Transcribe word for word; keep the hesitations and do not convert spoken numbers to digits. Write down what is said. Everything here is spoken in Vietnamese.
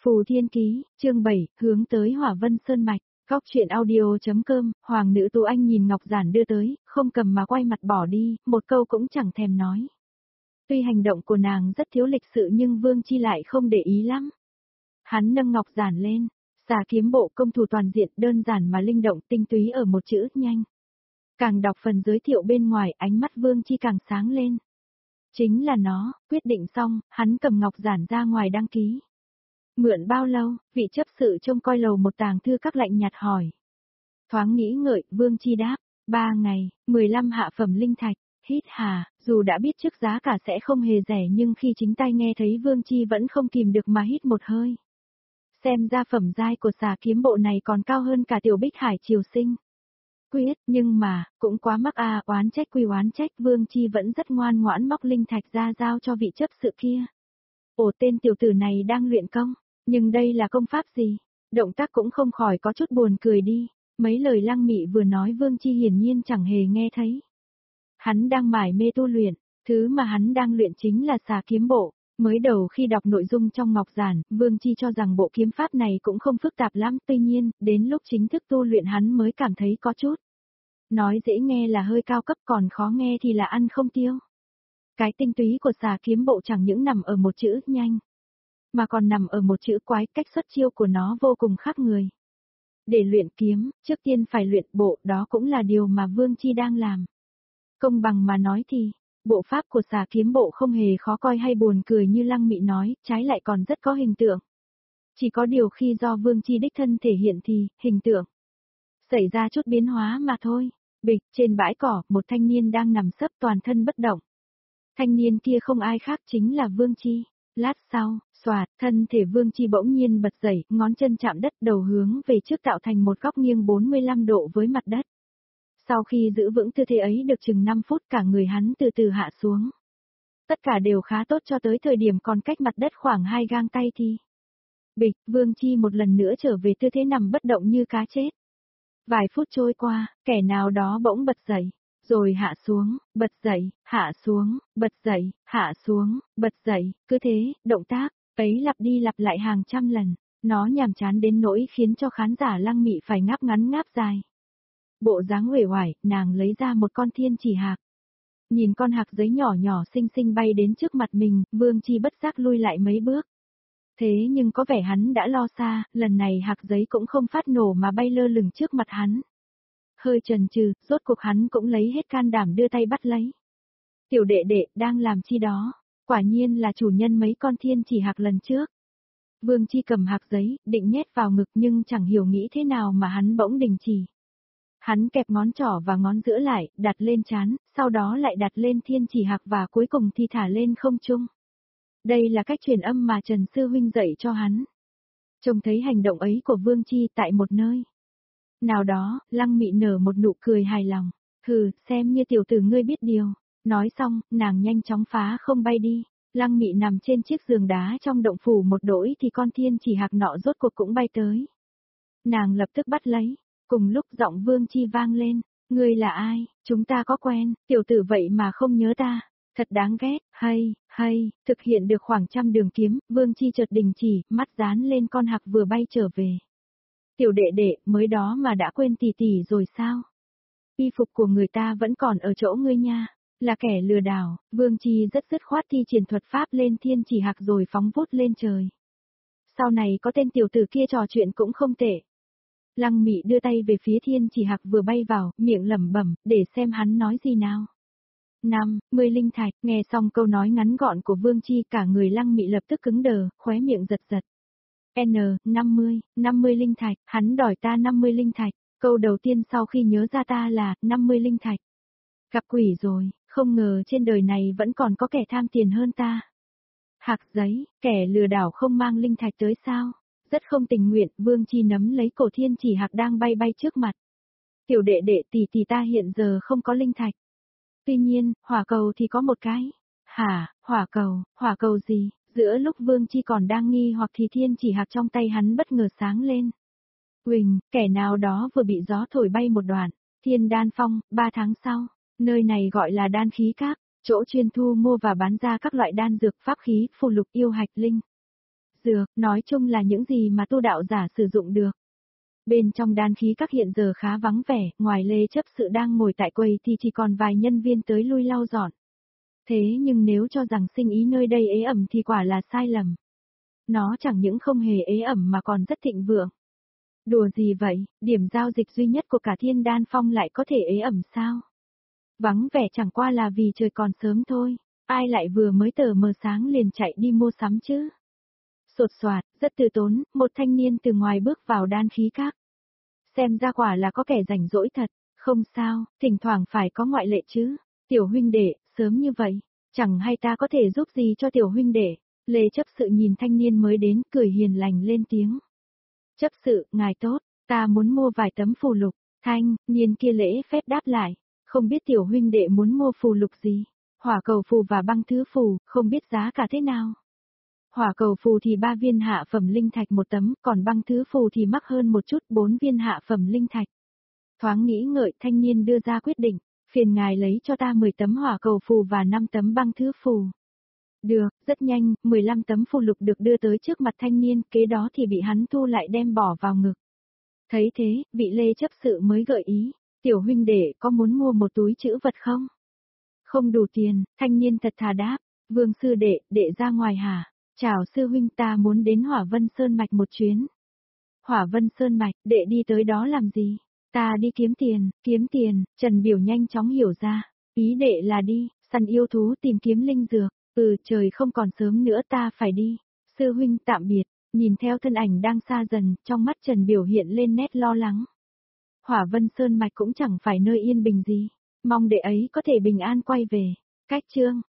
Phù Thiên Ký, chương bảy, hướng tới Hỏa Vân Sơn Mạch, Cóc truyện audio.com, Hoàng nữ Tú Anh nhìn ngọc giản đưa tới, không cầm mà quay mặt bỏ đi, một câu cũng chẳng thèm nói. Tuy hành động của nàng rất thiếu lịch sự nhưng Vương Chi lại không để ý lắm. Hắn nâng ngọc giản lên, xà kiếm bộ công thủ toàn diện đơn giản mà linh động tinh túy ở một chữ nhanh. Càng đọc phần giới thiệu bên ngoài ánh mắt Vương Chi càng sáng lên. Chính là nó, quyết định xong, hắn cầm ngọc giản ra ngoài đăng ký. Mượn bao lâu, vị chấp sự trông coi lầu một tàng thư các lạnh nhạt hỏi. Thoáng nghĩ ngợi, Vương Chi đáp, ba ngày, mười lăm hạ phẩm linh thạch, hít hà, dù đã biết trước giá cả sẽ không hề rẻ nhưng khi chính tay nghe thấy Vương Chi vẫn không kìm được mà hít một hơi. Xem ra phẩm giai của xà kiếm bộ này còn cao hơn cả tiểu Bích Hải triều sinh. Quyết, nhưng mà, cũng quá mắc à, oán trách quy oán trách, Vương Chi vẫn rất ngoan ngoãn móc linh thạch ra giao cho vị chấp sự kia. Ồ, tên tiểu tử này đang luyện công, nhưng đây là công pháp gì? Động tác cũng không khỏi có chút buồn cười đi, mấy lời Lăng Mị vừa nói Vương Chi hiển nhiên chẳng hề nghe thấy. Hắn đang mải mê tu luyện, thứ mà hắn đang luyện chính là xà kiếm bộ. Mới đầu khi đọc nội dung trong ngọc giản, Vương Chi cho rằng bộ kiếm pháp này cũng không phức tạp lắm, tuy nhiên, đến lúc chính thức tu luyện hắn mới cảm thấy có chút. Nói dễ nghe là hơi cao cấp, còn khó nghe thì là ăn không tiêu. Cái tinh túy của xà kiếm bộ chẳng những nằm ở một chữ nhanh, mà còn nằm ở một chữ quái, cách xuất chiêu của nó vô cùng khác người. Để luyện kiếm, trước tiên phải luyện bộ, đó cũng là điều mà Vương Chi đang làm. Công bằng mà nói thì, bộ pháp của xà kiếm bộ không hề khó coi hay buồn cười như Lăng Mị nói, trái lại còn rất có hình tượng. Chỉ có điều khi do Vương Chi đích thân thể hiện thì, hình tượng xảy ra chút biến hóa mà thôi. Bịch, trên bãi cỏ, một thanh niên đang nằm sấp toàn thân bất động. Thanh niên kia không ai khác chính là Vương Chi. Lát sau, xoạt, thân thể Vương Chi bỗng nhiên bật dậy, ngón chân chạm đất, đầu hướng về trước tạo thành một góc nghiêng bốn mươi lăm độ với mặt đất. Sau khi giữ vững tư thế ấy được chừng năm phút, cả người hắn từ từ hạ xuống. Tất cả đều khá tốt cho tới thời điểm còn cách mặt đất khoảng hai gang tay thì. Bịch, Vương Chi một lần nữa trở về tư thế nằm bất động như cá chết. Vài phút trôi qua, kẻ nào đó bỗng bật dậy, rồi hạ xuống, bật dậy, hạ xuống, bật dậy, hạ xuống, bật dậy, cứ thế, động tác ấy lặp đi lặp lại hàng trăm lần, nó nhàm chán đến nỗi khiến cho khán giả Lăng Mị phải ngáp ngắn ngáp dài. Bộ dáng uể oải, nàng lấy ra một con thiên chỉ hạc. Nhìn con hạc giấy nhỏ nhỏ xinh xinh bay đến trước mặt mình, Vương Chi bất giác lui lại mấy bước. Thế nhưng có vẻ hắn đã lo xa, lần này hạc giấy cũng không phát nổ mà bay lơ lửng trước mặt hắn. Hơi chần chừ, rốt cuộc hắn cũng lấy hết can đảm đưa tay bắt lấy. Tiểu đệ đệ, đang làm chi đó? Quả nhiên là chủ nhân mấy con thiên chỉ hạc lần trước. Vương Chi cầm hạc giấy, định nhét vào ngực nhưng chẳng hiểu nghĩ thế nào mà hắn bỗng đình chỉ. Hắn kẹp ngón trỏ và ngón giữa lại, đặt lên trán, sau đó lại đặt lên thiên chỉ hạc và cuối cùng thì thả lên không trung. Đây là cách truyền âm mà Trần Sư Huynh dạy cho hắn. Trông thấy hành động ấy của Vương Chi tại một nơi nào đó, Lăng Mị nở một nụ cười hài lòng. Hừ, xem như tiểu tử ngươi biết điều. Nói xong, nàng nhanh chóng phá không bay đi. Lăng Mị nằm trên chiếc giường đá trong động phủ một đỗi thì con thiên chỉ hạc nọ rốt cuộc cũng bay tới. Nàng lập tức bắt lấy. Cùng lúc giọng Vương Chi vang lên. Ngươi là ai? Chúng ta có quen, tiểu tử vậy mà không nhớ ta. Thật đáng ghét, hay, hay, thực hiện được khoảng trăm đường kiếm, Vương Chi chợt đình chỉ, mắt dán lên con hạc vừa bay trở về. Tiểu đệ đệ, mới đó mà đã quên tỷ tỷ rồi sao? Y phục của người ta vẫn còn ở chỗ ngươi nha, là kẻ lừa đảo. Vương Chi rất dứt khoát thi triển thuật pháp lên thiên chỉ hạc rồi phóng vút lên trời. Sau này có tên tiểu tử kia trò chuyện cũng không tệ. Lăng Mị đưa tay về phía thiên chỉ hạc vừa bay vào, miệng lẩm bẩm, để xem hắn nói gì nào. Năm, mười linh thạch, nghe xong câu nói ngắn gọn của Vương Chi cả người Lăng Mị lập tức cứng đờ, khóe miệng giật giật. N, năm mươi, năm mươi linh thạch, hắn đòi ta năm mươi linh thạch, câu đầu tiên sau khi nhớ ra ta là, năm mươi linh thạch. Gặp quỷ rồi, không ngờ trên đời này vẫn còn có kẻ tham tiền hơn ta. Hạc giấy, kẻ lừa đảo không mang linh thạch tới sao? Rất không tình nguyện, Vương Chi nắm lấy cổ thiên chỉ hạc đang bay bay trước mặt. Tiểu đệ đệ tỷ tỷ ta hiện giờ không có linh thạch. Tuy nhiên, hỏa cầu thì có một cái. Hả, hỏa cầu, hỏa cầu gì? Giữa lúc Vương Chi còn đang nghi hoặc thì thiên chỉ hạc trong tay hắn bất ngờ sáng lên. Huỳnh, kẻ nào đó vừa bị gió thổi bay một đoạn. Thiên Đan Phong, ba tháng sau, nơi này gọi là đan khí các, chỗ chuyên thu mua và bán ra các loại đan dược pháp khí, phù lục yêu hạch linh. dược, nói chung là những gì mà tu đạo giả sử dụng được. Bên trong đan khí các hiện giờ khá vắng vẻ, ngoài Lê chấp sự đang ngồi tại quầy thì chỉ còn vài nhân viên tới lui lau dọn. Thế nhưng nếu cho rằng sinh ý nơi đây ế ẩm thì quả là sai lầm. Nó chẳng những không hề ế ẩm mà còn rất thịnh vượng. Đùa gì vậy, điểm giao dịch duy nhất của cả Thiên Đan Phong lại có thể ế ẩm sao? Vắng vẻ chẳng qua là vì trời còn sớm thôi, ai lại vừa mới tờ mờ sáng liền chạy đi mua sắm chứ? Sột soạt, rất từ tốn, một thanh niên từ ngoài bước vào đan khí các. Xem ra quả là có kẻ rảnh rỗi thật, không sao, thỉnh thoảng phải có ngoại lệ chứ. Tiểu huynh đệ, sớm như vậy, chẳng hay ta có thể giúp gì cho tiểu huynh đệ. Lê chấp sự nhìn thanh niên mới đến, cười hiền lành lên tiếng. Chấp sự, ngài tốt, ta muốn mua vài tấm phù lục. Thanh niên kia lễ phép đáp lại, không biết tiểu huynh đệ muốn mua phù lục gì. Hỏa cầu phù và băng thứ phù, không biết giá cả thế nào. Hỏa cầu phù thì ba viên hạ phẩm linh thạch một tấm, còn băng thứ phù thì mắc hơn một chút, bốn viên hạ phẩm linh thạch. Thoáng nghĩ ngợi, thanh niên đưa ra quyết định, phiền ngài lấy cho ta mười tấm hỏa cầu phù và năm tấm băng thứ phù. Được, rất nhanh, mười lăm tấm phù lục được đưa tới trước mặt thanh niên, kế đó thì bị hắn thu lại đem bỏ vào ngực. Thấy thế, vị Lê chấp sự mới gợi ý, tiểu huynh đệ có muốn mua một túi trữ vật không? Không đủ tiền, thanh niên thật thà đáp, Vương sư đệ, đệ ra ngoài hả? Chào sư huynh, ta muốn đến Hỏa Vân Sơn Mạch một chuyến. Hỏa Vân Sơn Mạch, đệ đi tới đó làm gì? Ta đi kiếm tiền, kiếm tiền, Trần Biểu nhanh chóng hiểu ra, ý đệ là đi, săn yêu thú tìm kiếm linh dược, ừ trời không còn sớm nữa ta phải đi, sư huynh tạm biệt, nhìn theo thân ảnh đang xa dần, trong mắt Trần Biểu hiện lên nét lo lắng. Hỏa Vân Sơn Mạch cũng chẳng phải nơi yên bình gì, mong đệ ấy có thể bình an quay về, cách chương.